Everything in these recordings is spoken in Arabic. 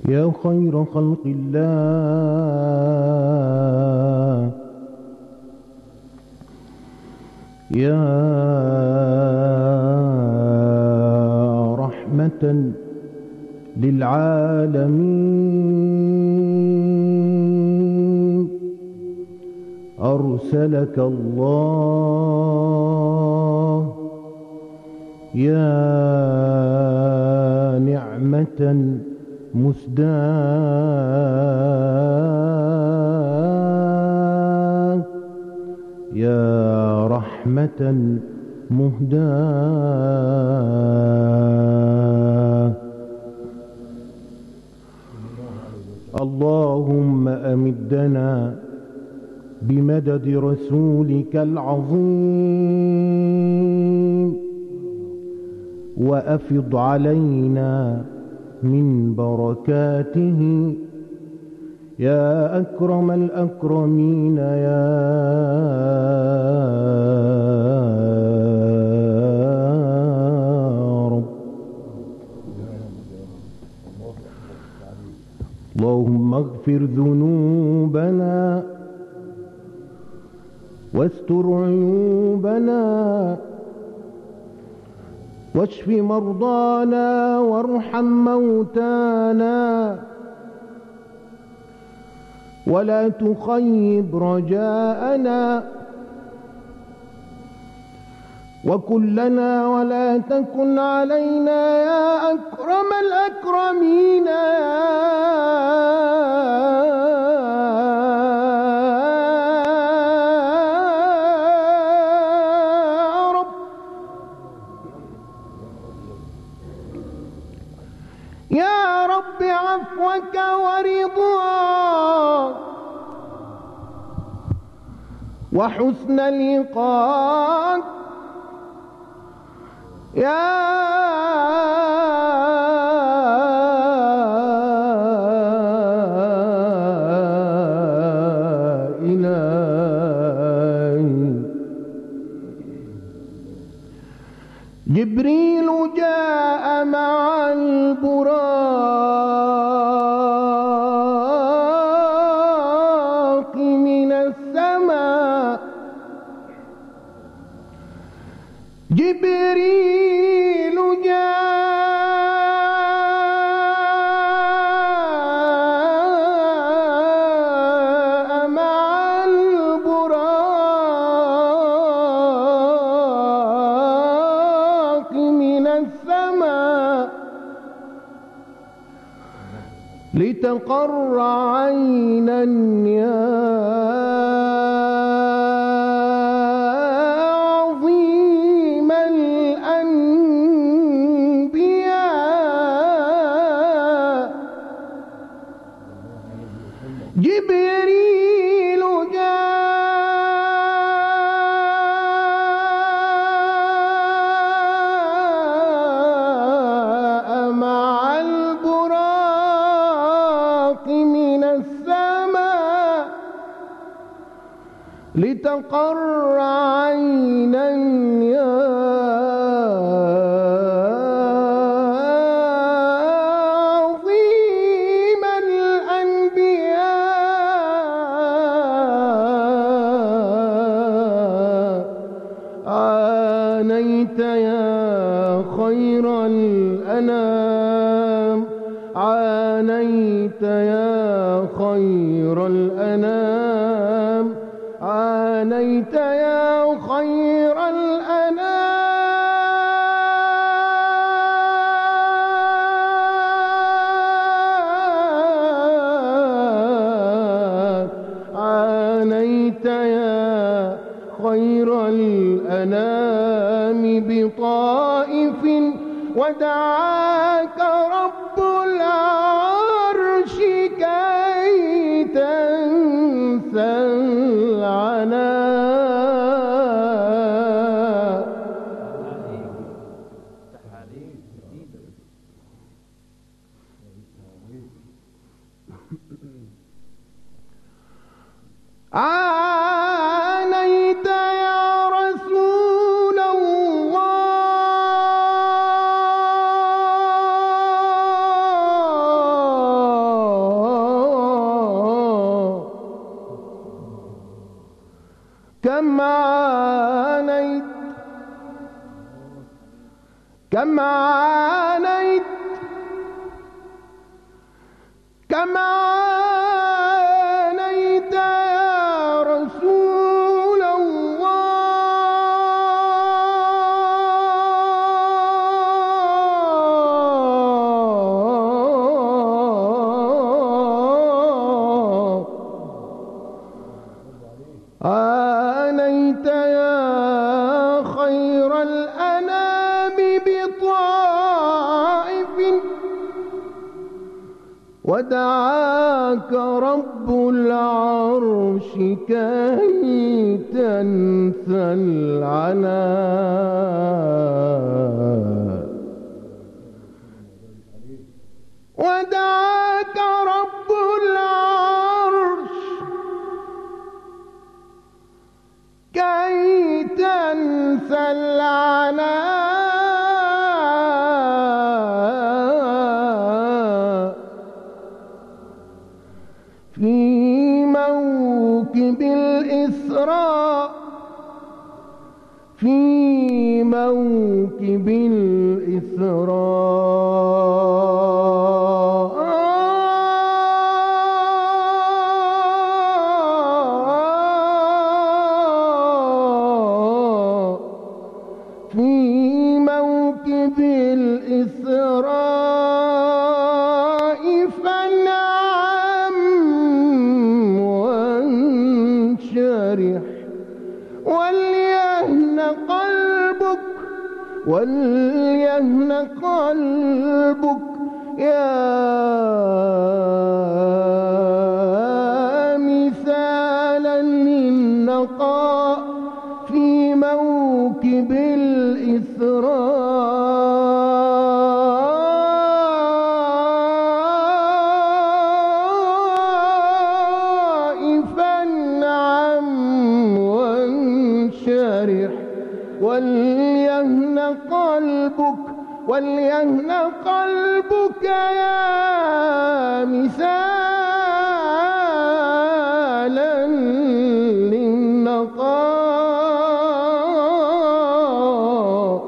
يا خير خلق الله، يا رحمة للعالمين، أرسلك الله يا نعمة مسداة، يا رحمة مهداة. اللهم أمدنا بمدد رسولك العظيم، وأفض علينا من بركاته يا أكرم الأكرمين يا رب. اللهم اغفر ذنوبنا واستر عيوبنا واشف مرضانا وارحم موتانا، ولا تخيب رجاءنا، وكن لنا ولا تكن علينا يا أكرم الأكرمين يا رب. يا رب عفوك ورضاك وحسن لقاك يا إلهي. جبريل جاء مع البراق من السماء، جبريل جاء مع البراق من السماء لتقر عينا يا عظيم الأنبياء. جبريل جاء مع البراق من السماء لتقر عينا يا عظيم الأنبياء. عانيت يا خير الأنام، عانيت يا خير الأنام، عانيت يا خير الأنام، عانيت يا خير الأنام بطائف ودعاك رب العرش كي تنسى العناء. عانيت يا رسول الله كم عانيت كم عانيت كم عانيت يا رسول الله عانيت يا خير الأنام بطائف ودعاك رب العرش كي تنسى العناء ودعاك رب العرش كي تنسى العناء في موكب الإسراء في موكب الإسراء في موكب الإسراء فانعم وانشرح وليهن قلبك وليهن قلبك يا مثالا للنقاء في موكب الإسراء فانعم وانشرح وليهن قلبك يا مثالا للنقاء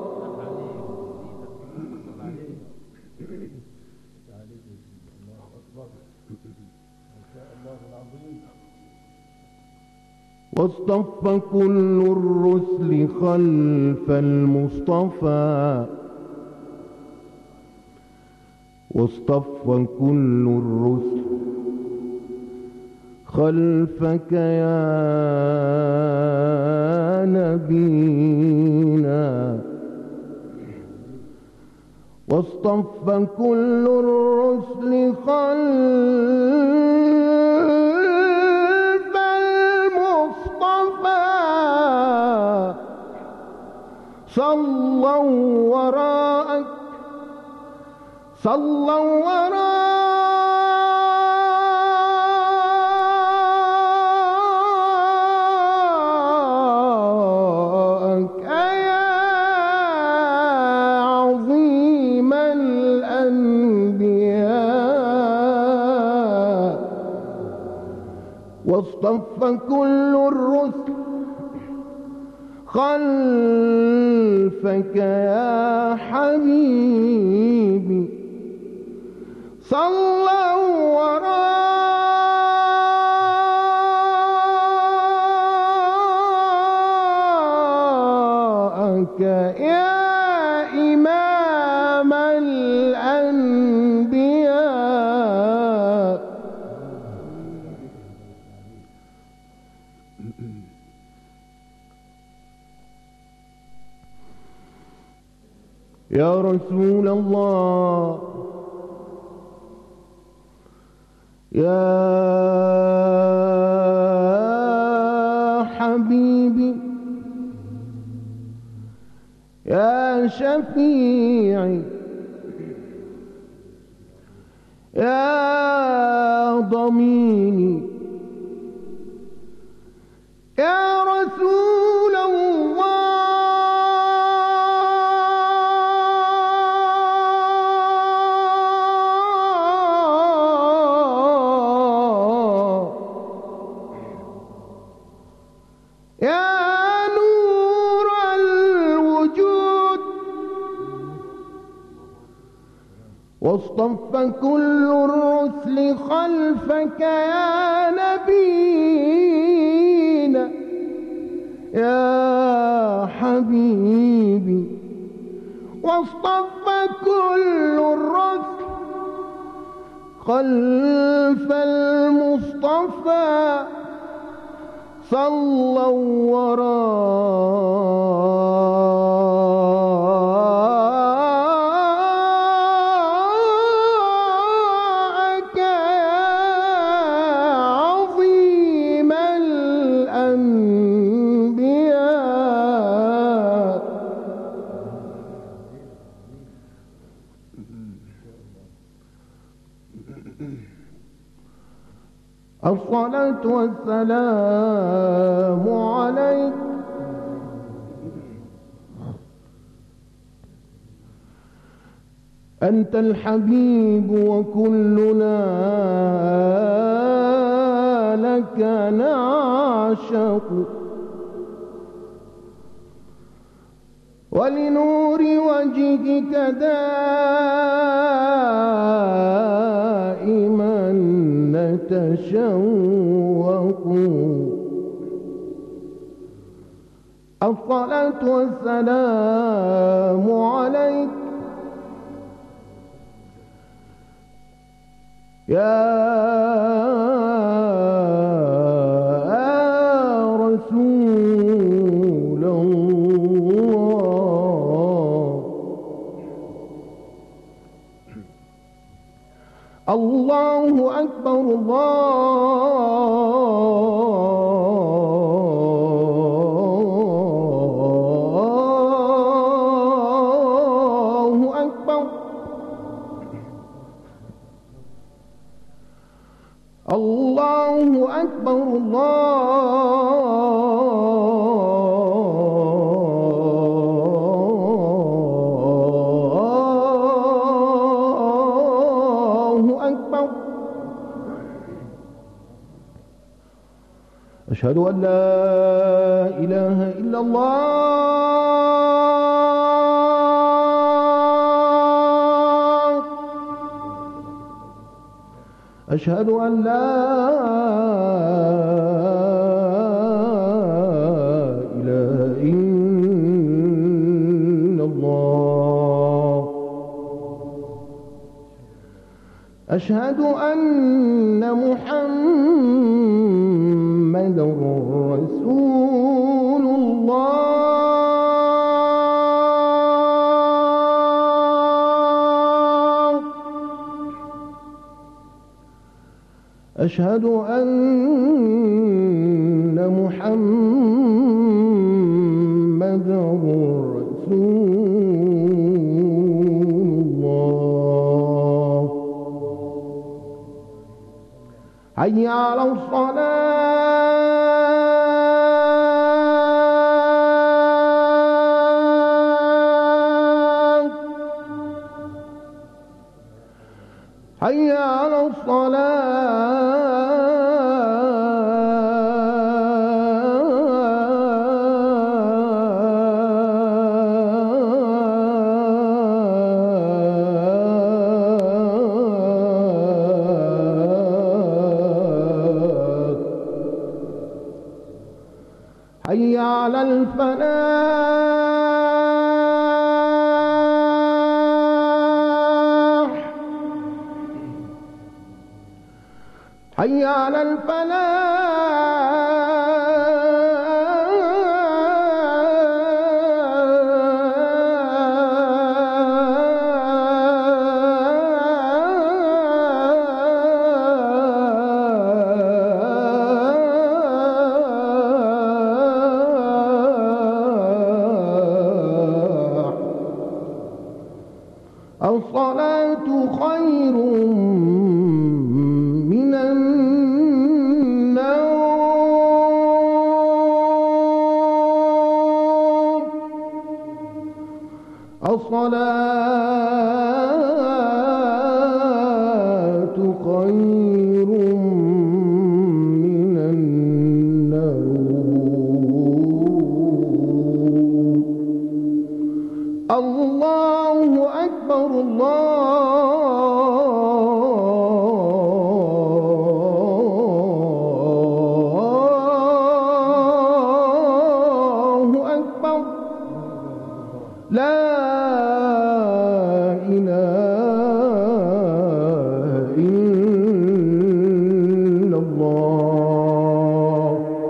واصطف كل الرسل خلف المصطفى واصطف كل الرسل خلفك يا نبينا واصطف كل الرسل خلف المصطفى صلوا وراءك صلوا وراءك يا عظيم الأنبياء واصطف كل الرسل خلفك يا حبيبي صلوا وراءك يا إمام الأنبياء يا رسول الله يا حبيبي يا شفيعي يا ضميني يا رسول الله يا واصطف كل الرسل خلفك يا نبينا يا حبيبي. واصطف كل الرسل خلف المصطفى صلوا وراءك يا عظيم الأنبياء. الصلاة والسلام عليك أنت الحبيب وكلنا لك نعشق، ولنور وجهك دائما نتشوق. الصلاة والسلام عليك يا رسول الله. الله أكبر الله أكبر. الله أكبر الله أكبر. أشهد أن لا إله إلا الله. أشهد أن لا إله إلا الله. أشهد أن محمدا رسول الله. أشهد أن محمدا رسول الله. حي على الصلاة. حي على حي على الفلاح. حي على الصلاة خير من النوم. الصلاة خير من النوم. الله أكبر الله أكبر لا إله إلا الله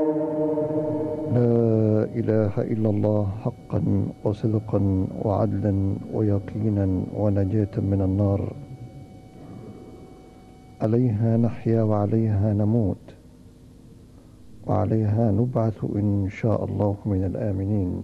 لا إله إلا الله حقا وصدقا وعدلا ويقينا ونجاة من النار. عليها نحيا وعليها نموت وعليها نبعث إن شاء الله من الآمنين.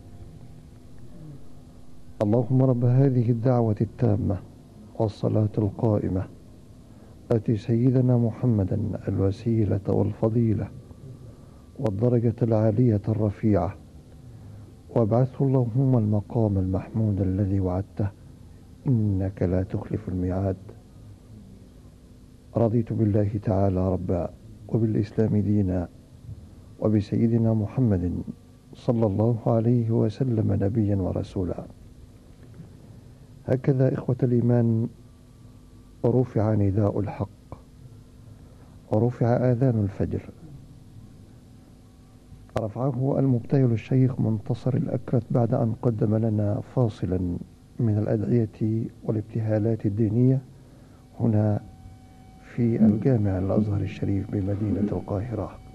اللهم رب هذه الدعوة التامة والصلاة القائمة آت سيدنا محمدا الوسيلة والفضيلة والدرجة العالية الرفيعة وابعثه اللهم المقام المحمود الذي وعدته إنك لا تخلف الميعاد. رضيت بالله تعالى ربا وبالإسلام دينا وبسيدنا محمد صلى الله عليه وسلم نبيا ورسولا. هكذا إخوة الإيمان رفع نداء الحق ورفع آذان الفجر. رفعه المبتهل الشيخ منتصر الأكرت بعد أن قدم لنا فاصلا من الأدعية والابتهالات الدينية هنا في الجامع الأزهر الشريف بمدينة القاهرة.